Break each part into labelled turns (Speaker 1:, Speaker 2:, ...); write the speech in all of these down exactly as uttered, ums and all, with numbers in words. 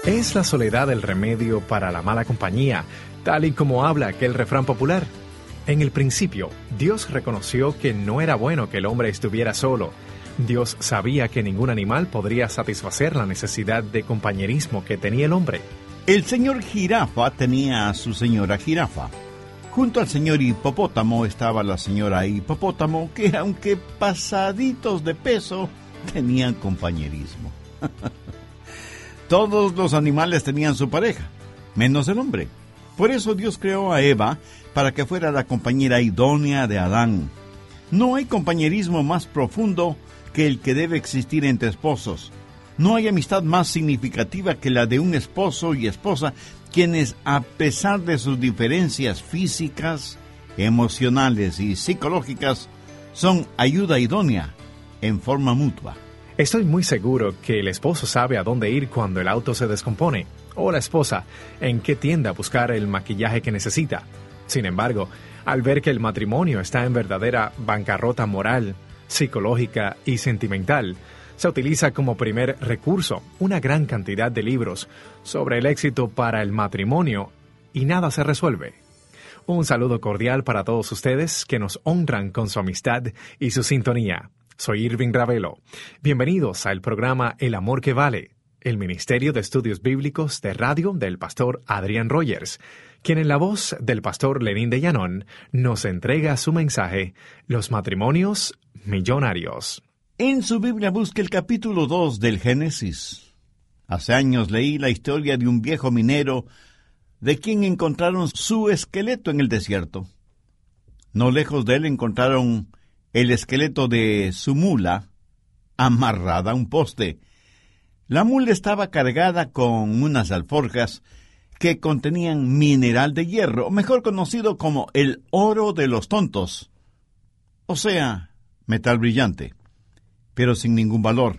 Speaker 1: ¿Es la soledad el remedio para la mala compañía, tal y como habla aquel refrán popular? En el principio, Dios reconoció que no era bueno que el hombre estuviera solo. Dios sabía que ningún animal podría satisfacer la necesidad de compañerismo que tenía el hombre.
Speaker 2: El señor Jirafa tenía a su señora Jirafa. Junto al señor Hipopótamo estaba la señora Hipopótamo, que aunque pasaditos de peso, tenían compañerismo. Todos los animales tenían su pareja, menos el hombre. Por eso Dios creó a Eva para que fuera la compañera idónea de Adán. No hay compañerismo más profundo que el que debe existir entre esposos. No hay amistad más significativa que la de un esposo y esposa, quienes, a pesar de sus diferencias físicas, emocionales y psicológicas, son ayuda idónea en forma mutua.
Speaker 1: Estoy muy seguro que el esposo sabe a dónde ir cuando el auto se descompone, o la esposa en qué tienda buscar el maquillaje que necesita. Sin embargo, al ver que el matrimonio está en verdadera bancarrota moral, psicológica y sentimental, se utiliza como primer recurso una gran cantidad de libros sobre el éxito para el matrimonio y nada se resuelve. Un saludo cordial para todos ustedes que nos honran con su amistad y su sintonía. Soy Irving Ravelo. Bienvenidos al programa El Amor que Vale, el Ministerio de Estudios Bíblicos de Radio del pastor Adrian Rogers, quien en la voz del pastor Lenín de Llanón nos entrega su mensaje, Los matrimonios millonarios.
Speaker 2: En su Biblia busque el capítulo dos del Génesis. Hace años leí la historia de un viejo minero de quien encontraron su esqueleto en el desierto. No lejos de él encontraron el esqueleto de su mula amarrada a un poste. La mula estaba cargada con unas alforjas que contenían mineral de hierro, mejor conocido como el oro de los tontos, o sea, metal brillante, pero sin ningún valor.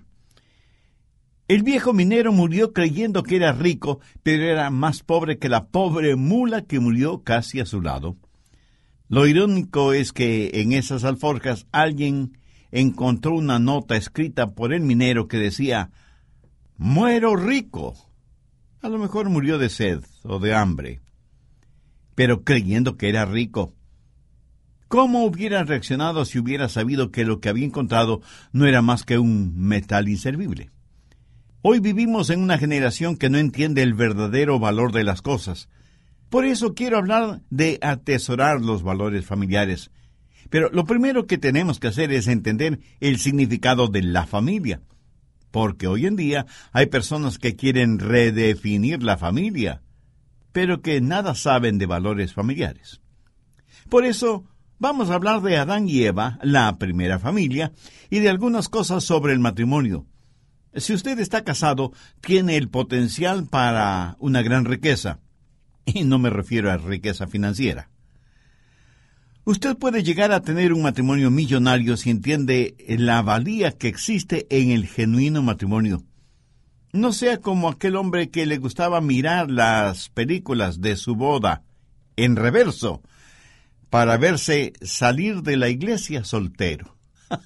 Speaker 2: El viejo minero murió creyendo que era rico, pero era más pobre que la pobre mula que murió casi a su lado. Lo irónico es que en esas alforjas alguien encontró una nota escrita por el minero que decía: «Muero rico». A lo mejor murió de sed o de hambre, pero creyendo que era rico. ¿Cómo hubiera reaccionado si hubiera sabido que lo que había encontrado no era más que un metal inservible? Hoy vivimos en una generación que no entiende el verdadero valor de las cosas. Por eso quiero hablar de atesorar los valores familiares. Pero lo primero que tenemos que hacer es entender el significado de la familia. Porque hoy en día hay personas que quieren redefinir la familia, pero que nada saben de valores familiares. Por eso vamos a hablar de Adán y Eva, la primera familia, y de algunas cosas sobre el matrimonio. Si usted está casado, tiene el potencial para una gran riqueza. Y no me refiero a riqueza financiera. Usted puede llegar a tener un matrimonio millonario si entiende la valía que existe en el genuino matrimonio. No sea como aquel hombre que le gustaba mirar las películas de su boda en reverso para verse salir de la iglesia soltero.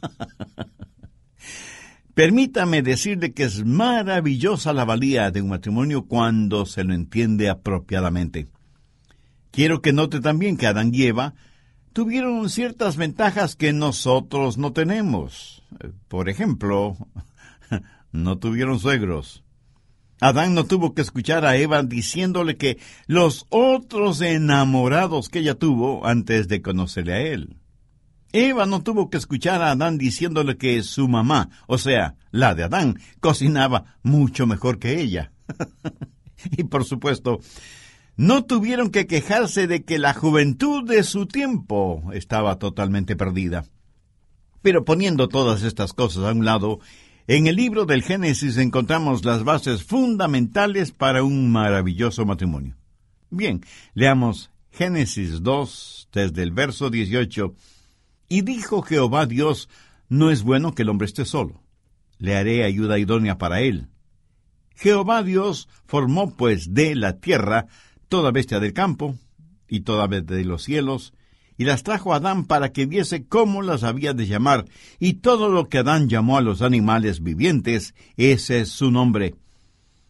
Speaker 2: Permítame decirle que es maravillosa la valía de un matrimonio cuando se lo entiende apropiadamente. Quiero que note también que Adán y Eva tuvieron ciertas ventajas que nosotros no tenemos. Por ejemplo, no tuvieron suegros. Adán no tuvo que escuchar a Eva diciéndole que los otros enamorados que ella tuvo antes de conocerle a él. Eva no tuvo que escuchar a Adán diciéndole que su mamá, o sea, la de Adán, cocinaba mucho mejor que ella. Y por supuesto, no tuvieron que quejarse de que la juventud de su tiempo estaba totalmente perdida. Pero poniendo todas estas cosas a un lado, en el libro del Génesis encontramos las bases fundamentales para un maravilloso matrimonio. Bien, leamos Génesis dos, desde el verso dieciocho. Y dijo Jehová Dios: no es bueno que el hombre esté solo. Le haré ayuda idónea para él. Jehová Dios formó pues de la tierra toda bestia del campo y toda ave de los cielos, y las trajo a Adán para que viese cómo las había de llamar, y todo lo que Adán llamó a los animales vivientes, ese es su nombre.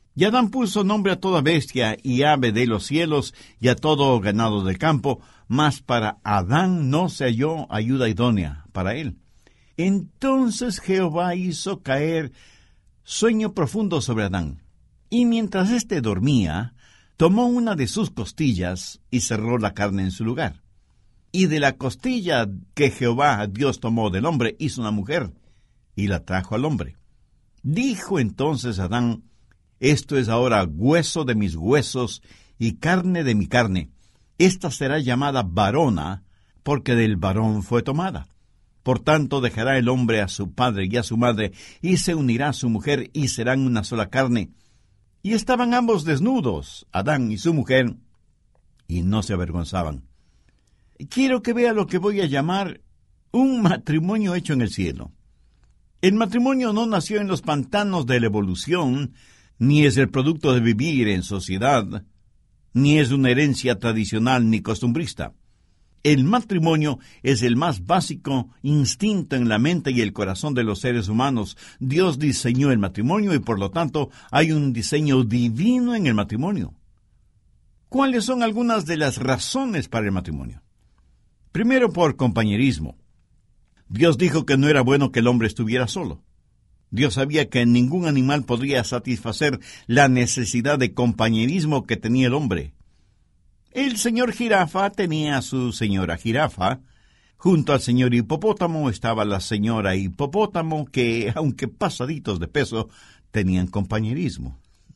Speaker 2: Y Adán puso nombre a toda bestia y ave de los cielos y a todo ganado del campo, mas para Adán no se halló ayuda idónea para él. Entonces Jehová hizo caer sueño profundo sobre Adán, y mientras éste dormía, tomó una de sus costillas y cerró la carne en su lugar. Y de la costilla que Jehová Dios tomó del hombre hizo una mujer, y la trajo al hombre. Dijo entonces Adán: esto es ahora hueso de mis huesos y carne de mi carne. Esta será llamada varona, porque del varón fue tomada. Por tanto dejará el hombre a su padre y a su madre, y se unirá a su mujer, y serán una sola carne. Y estaban ambos desnudos, Adán y su mujer, y no se avergonzaban. Quiero que vea lo que voy a llamar un matrimonio hecho en el cielo. El matrimonio no nació en los pantanos de la evolución, ni es el producto de vivir en sociedad, ni es una herencia tradicional ni costumbrista. El matrimonio es el más básico instinto en la mente y el corazón de los seres humanos. Dios diseñó el matrimonio y por lo tanto hay un diseño divino en el matrimonio. ¿Cuáles son algunas de las razones para el matrimonio? Primero, por compañerismo. Dios dijo que no era bueno que el hombre estuviera solo. Dios sabía que ningún animal podría satisfacer la necesidad de compañerismo que tenía el hombre. El señor jirafa tenía a su señora jirafa. Junto al señor hipopótamo estaba la señora hipopótamo, que, aunque pasaditos de peso, tenían compañerismo.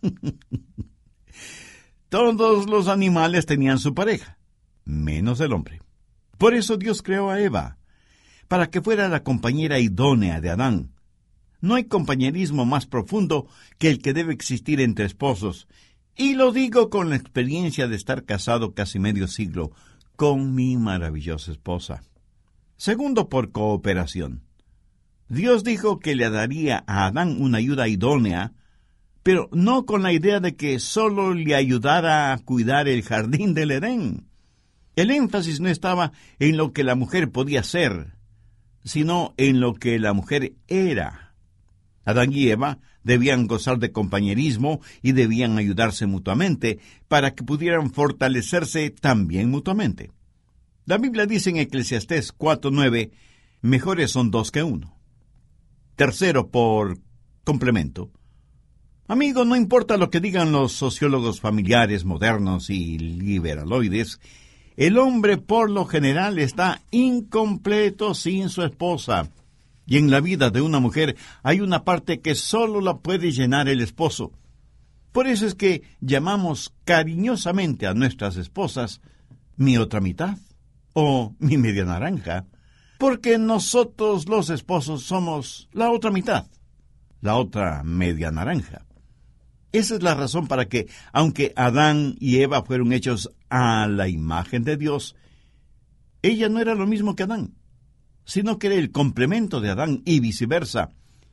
Speaker 2: Todos los animales tenían su pareja, menos el hombre. Por eso Dios creó a Eva, para que fuera la compañera idónea de Adán. No hay compañerismo más profundo que el que debe existir entre esposos, y lo digo con la experiencia de estar casado casi medio siglo con mi maravillosa esposa. Segundo, por cooperación. Dios dijo que le daría a Adán una ayuda idónea, pero no con la idea de que solo le ayudara a cuidar el jardín del Edén. El énfasis no estaba en lo que la mujer podía ser, sino en lo que la mujer era. Adán y Eva debían gozar de compañerismo y debían ayudarse mutuamente para que pudieran fortalecerse también mutuamente. La Biblia dice en Eclesiastés cuatro nueve, mejores son dos que uno. Tercero, por complemento. Amigo, no importa lo que digan los sociólogos familiares modernos y liberaloides, el hombre por lo general está incompleto sin su esposa. Y en la vida de una mujer hay una parte que solo la puede llenar el esposo. Por eso es que llamamos cariñosamente a nuestras esposas mi otra mitad o mi media naranja, porque nosotros los esposos somos la otra mitad, la otra media naranja. Esa es la razón para que, aunque Adán y Eva fueron hechos a la imagen de Dios, ella no era lo mismo que Adán, sino que era el complemento de Adán y viceversa.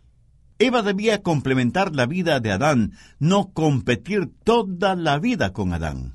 Speaker 2: Eva debía complementar la vida de Adán, no competir toda la vida con Adán.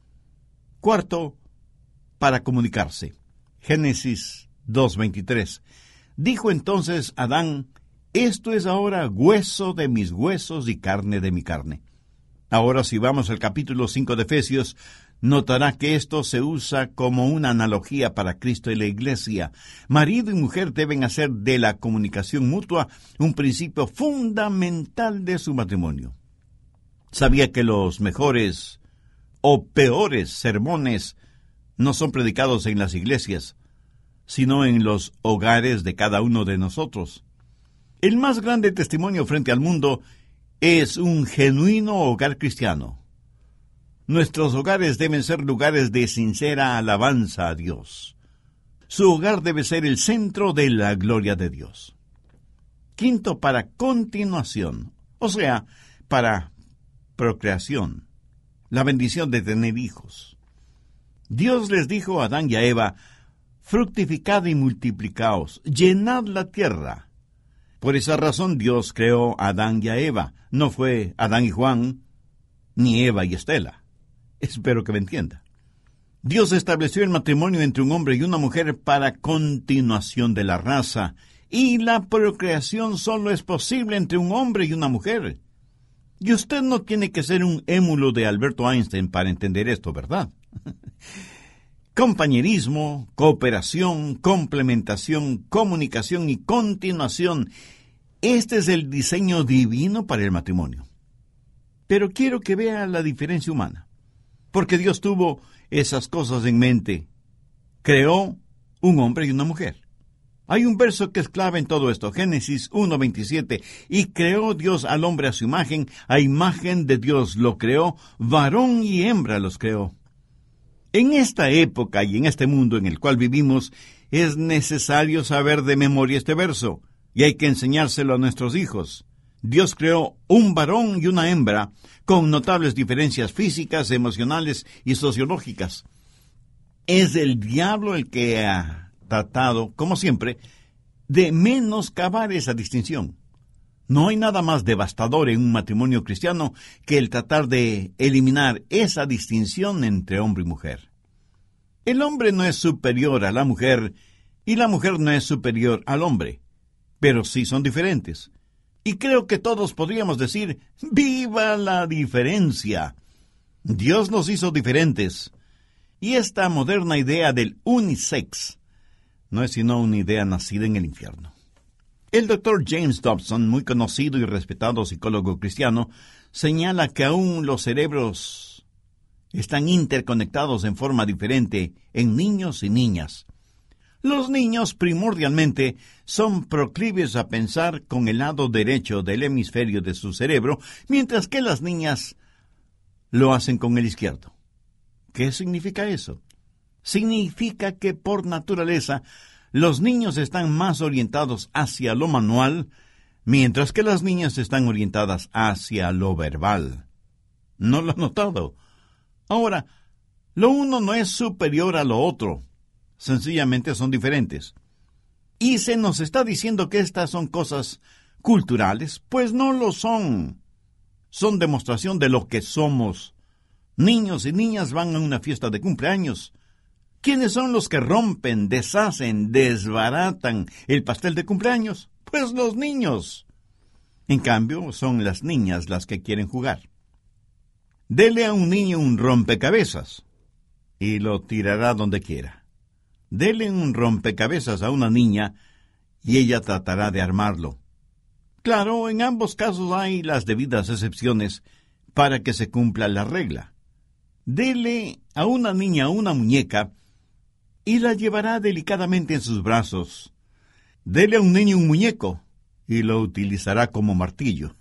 Speaker 2: Cuarto, para comunicarse. Génesis dos veintitrés. Dijo entonces Adán: esto es ahora hueso de mis huesos y carne de mi carne. Ahora, si vamos al capítulo cinco de Efesios, notará que esto se usa como una analogía para Cristo y la Iglesia. Marido y mujer deben hacer de la comunicación mutua un principio fundamental de su matrimonio. Sabía que los mejores o peores sermones no son predicados en las iglesias, sino en los hogares de cada uno de nosotros. El más grande testimonio frente al mundo es un genuino hogar cristiano. Nuestros hogares deben ser lugares de sincera alabanza a Dios. Su hogar debe ser el centro de la gloria de Dios. Quinto, para continuación, o sea, para procreación, la bendición de tener hijos. Dios les dijo a Adán y a Eva: fructificad y multiplicaos, llenad la tierra. Por esa razón Dios creó a Adán y a Eva. No fue Adán y Juan, ni Eva y Estela. Espero que me entienda. Dios estableció el matrimonio entre un hombre y una mujer para continuación de la raza, y la procreación solo es posible entre un hombre y una mujer. Y usted no tiene que ser un émulo de Alberto Einstein para entender esto, ¿verdad? Compañerismo, cooperación, complementación, comunicación y continuación. Este es el diseño divino para el matrimonio. Pero quiero que vea la diferencia humana, porque Dios tuvo esas cosas en mente. Creó un hombre y una mujer. Hay un verso que es clave en todo esto, Génesis uno veintisiete. Y creó Dios al hombre a su imagen, a imagen de Dios lo creó, varón y hembra los creó. En esta época y en este mundo en el cual vivimos, es necesario saber de memoria este verso, y hay que enseñárselo a nuestros hijos. Dios creó un varón y una hembra, con notables diferencias físicas, emocionales y sociológicas. Es el diablo el que ha tratado, como siempre, de menoscabar esa distinción. No hay nada más devastador en un matrimonio cristiano que el tratar de eliminar esa distinción entre hombre y mujer. El hombre no es superior a la mujer y la mujer no es superior al hombre, pero sí son diferentes. Y creo que todos podríamos decir, ¡viva la diferencia! Dios nos hizo diferentes. Y esta moderna idea del unisex no es sino una idea nacida en el infierno. El doctor James Dobson, muy conocido y respetado psicólogo cristiano, señala que aún los cerebros están interconectados en forma diferente en niños y niñas. Los niños primordialmente son proclives a pensar con el lado derecho del hemisferio de su cerebro, mientras que las niñas lo hacen con el izquierdo. ¿Qué significa eso? Significa que por naturaleza los niños están más orientados hacia lo manual, mientras que las niñas están orientadas hacia lo verbal. ¿No lo han notado? Ahora, lo uno no es superior a lo otro. Sencillamente son diferentes. Y se nos está diciendo que estas son cosas culturales, pues no lo son. Son demostración de lo que somos. Niños y niñas van a una fiesta de cumpleaños. ¿Quiénes son los que rompen, deshacen, desbaratan el pastel de cumpleaños? Pues los niños. En cambio, son las niñas las que quieren jugar. Dele a un niño un rompecabezas y lo tirará donde quiera. Dele un rompecabezas a una niña y ella tratará de armarlo. Claro, en ambos casos hay las debidas excepciones para que se cumpla la regla. Dele a una niña una muñeca y la llevará delicadamente en sus brazos. Dele a un niño un muñeco y lo utilizará como martillo.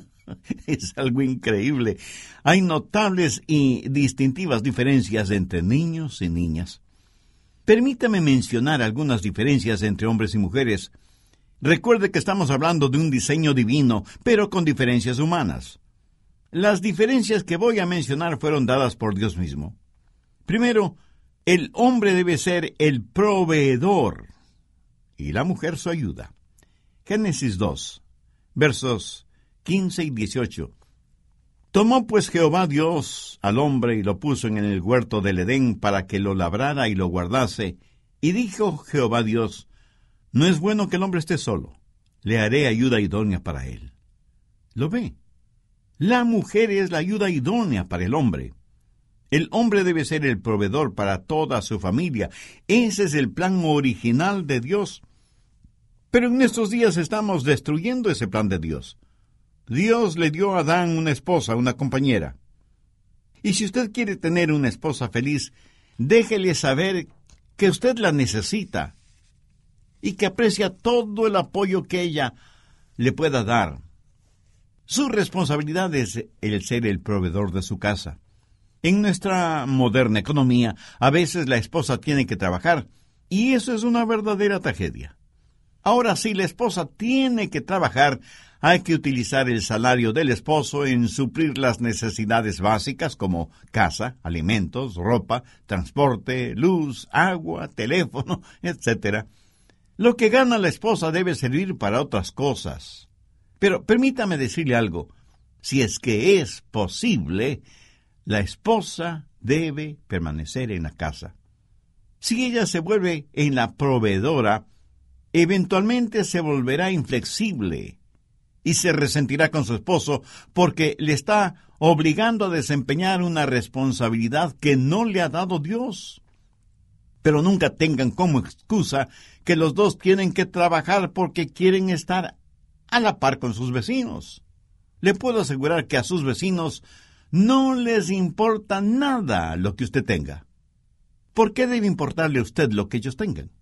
Speaker 2: Es algo increíble. Hay notables y distintivas diferencias entre niños y niñas. Permítame mencionar algunas diferencias entre hombres y mujeres. Recuerde que estamos hablando de un diseño divino, pero con diferencias humanas. Las diferencias que voy a mencionar fueron dadas por Dios mismo. Primero, el hombre debe ser el proveedor y la mujer su ayuda. Génesis dos, versos quince y dieciocho. Tomó pues Jehová Dios al hombre y lo puso en el huerto del Edén para que lo labrara y lo guardase. Y dijo Jehová Dios, no es bueno que el hombre esté solo, le haré ayuda idónea para él. ¿Lo ve? La mujer es la ayuda idónea para el hombre. El hombre debe ser el proveedor para toda su familia. Ese es el plan original de Dios. Pero en estos días estamos destruyendo ese plan de Dios. Dios le dio a Adán una esposa, una compañera. Y si usted quiere tener una esposa feliz, déjele saber que usted la necesita y que aprecia todo el apoyo que ella le pueda dar. Su responsabilidad es el ser el proveedor de su casa. En nuestra moderna economía, a veces la esposa tiene que trabajar, y eso es una verdadera tragedia. Ahora, si la esposa tiene que trabajar, hay que utilizar el salario del esposo en suplir las necesidades básicas como casa, alimentos, ropa, transporte, luz, agua, teléfono, etcétera. Lo que gana la esposa debe servir para otras cosas. Pero permítame decirle algo. Si es que es posible, la esposa debe permanecer en la casa. Si ella se vuelve en la proveedora, eventualmente se volverá inflexible. y se resentirá con su esposo porque le está obligando a desempeñar una responsabilidad que no le ha dado Dios. Pero nunca tengan como excusa que los dos tienen que trabajar porque quieren estar a la par con sus vecinos. Le puedo asegurar que a sus vecinos no les importa nada lo que usted tenga. ¿Por qué debe importarle a usted lo que ellos tengan?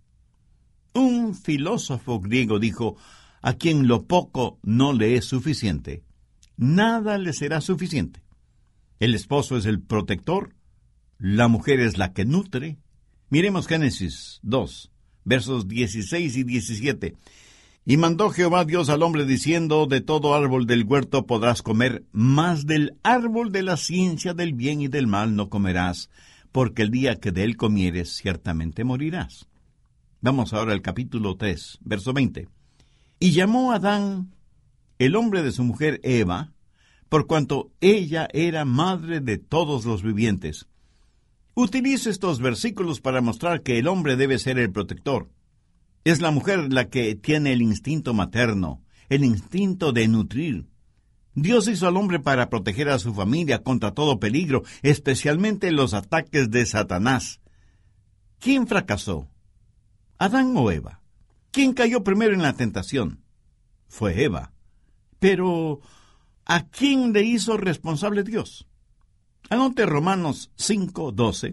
Speaker 2: Un filósofo griego dijo: a quien lo poco no le es suficiente, nada le será suficiente. El esposo es el protector, la mujer es la que nutre. Miremos Génesis dos, versos dieciséis y diecisiete. Y mandó Jehová Dios al hombre diciendo: de todo árbol del huerto podrás comer, mas del árbol de la ciencia del bien y del mal no comerás, porque el día que de él comieres ciertamente morirás. Vamos ahora al capítulo tres, verso veinte. Y llamó a Adán, el hombre de su mujer Eva, por cuanto ella era madre de todos los vivientes. Utilizo estos versículos para mostrar que el hombre debe ser el protector. Es la mujer la que tiene el instinto materno, el instinto de nutrir. Dios hizo al hombre para proteger a su familia contra todo peligro, especialmente los ataques de Satanás. ¿Quién fracasó? ¿Adán o Eva? ¿Quién cayó primero en la tentación? Fue Eva. Pero, ¿a quién le hizo responsable Dios? Anote Romanos cinco, doce.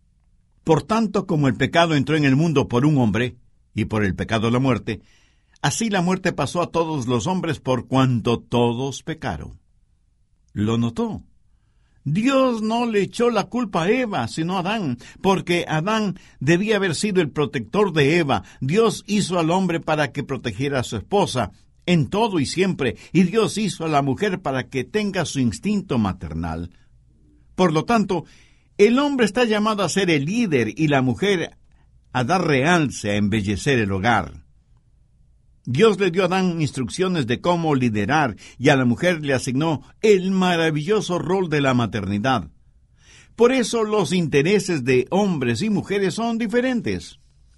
Speaker 2: Por tanto, como el pecado entró en el mundo por un hombre, y por el pecado la muerte, así la muerte pasó a todos los hombres por cuanto todos pecaron. ¿Lo notó? Dios no le echó la culpa a Eva, sino a Adán, porque Adán debía haber sido el protector de Eva. Dios hizo al hombre para que protegiera a su esposa en todo y siempre, y Dios hizo a la mujer para que tenga su instinto maternal. Por lo tanto, el hombre está llamado a ser el líder y la mujer a dar realce, a embellecer el hogar. Dios le dio a Adán instrucciones de cómo liderar y a la mujer le asignó el maravilloso rol de la maternidad. Por eso los intereses de hombres y mujeres son diferentes.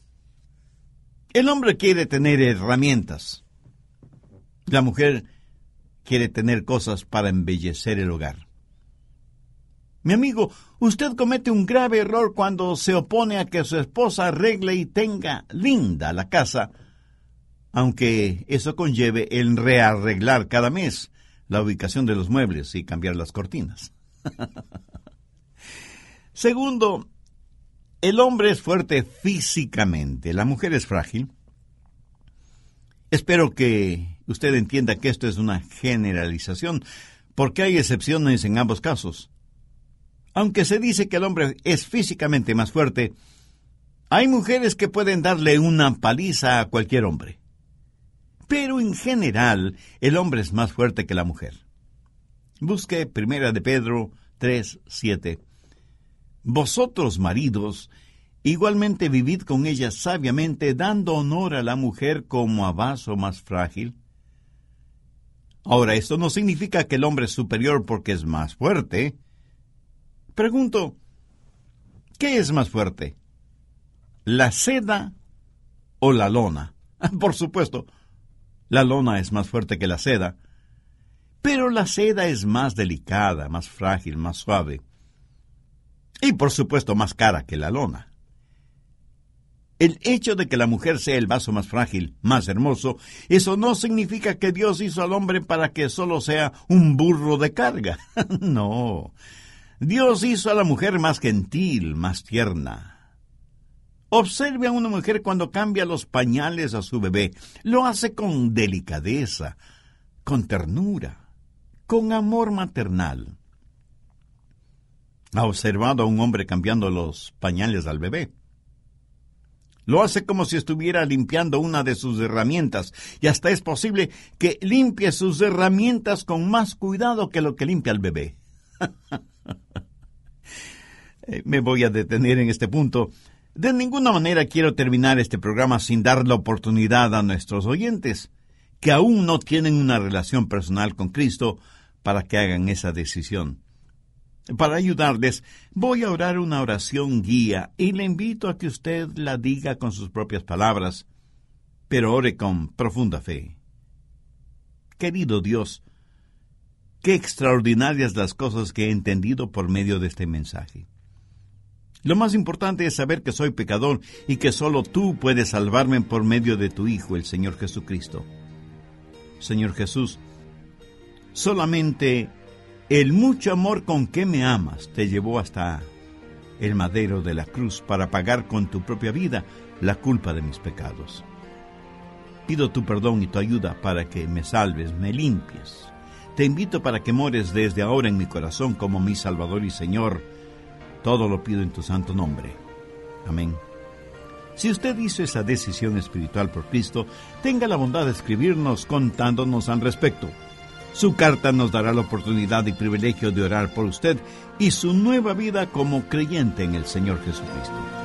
Speaker 2: El hombre quiere tener herramientas. La mujer quiere tener cosas para embellecer el hogar. Mi amigo, usted comete un grave error cuando se opone a que su esposa arregle y tenga linda la casa, aunque eso conlleve el rearreglar cada mes la ubicación de los muebles y cambiar las cortinas. Segundo, el hombre es fuerte físicamente, la mujer es frágil. Espero que usted entienda que esto es una generalización, porque hay excepciones en ambos casos. Aunque se dice que el hombre es físicamente más fuerte, hay mujeres que pueden darle una paliza a cualquier hombre. Pero en general, el hombre es más fuerte que la mujer. Busque Primera de Pedro tres, siete. Vosotros, maridos, igualmente vivid con ella sabiamente, dando honor a la mujer como a vaso más frágil. Ahora, esto no significa que el hombre es superior porque es más fuerte. Pregunto, ¿qué es más fuerte? ¿La seda o la lona? Por supuesto, la lona es más fuerte que la seda, pero la seda es más delicada, más frágil, más suave, y por supuesto más cara que la lona. El hecho de que la mujer sea el vaso más frágil, más hermoso, eso no significa que Dios hizo al hombre para que solo sea un burro de carga. No. Dios hizo a la mujer más gentil, más tierna. Observe a una mujer cuando cambia los pañales a su bebé. Lo hace con delicadeza, con ternura, con amor maternal. ¿Ha observado a un hombre cambiando los pañales al bebé? Lo hace como si estuviera limpiando una de sus herramientas, y hasta es posible que limpie sus herramientas con más cuidado que lo que limpia el bebé. Me voy a detener en este punto. De ninguna manera quiero terminar este programa sin dar la oportunidad a nuestros oyentes que aún no tienen una relación personal con Cristo para que hagan esa decisión. Para ayudarles, voy a orar una oración guía y le invito a que usted la diga con sus propias palabras, pero ore con profunda fe. querido Dios, qué extraordinarias las cosas que he entendido por medio de este mensaje. Lo más importante es saber que soy pecador y que solo tú puedes salvarme por medio de tu Hijo, el Señor Jesucristo. Señor Jesús, solamente el mucho amor con que me amas te llevó hasta el madero de la cruz para pagar con tu propia vida la culpa de mis pecados. Pido tu perdón y tu ayuda para que me salves, me limpies. Te invito para que mores desde ahora en mi corazón como mi Salvador y Señor. Todo lo pido en tu santo nombre. Amén. Si usted hizo esa decisión espiritual por Cristo, tenga la bondad de escribirnos contándonos al respecto. Su carta nos dará la oportunidad y privilegio de orar por usted y su nueva vida como creyente en el Señor Jesucristo.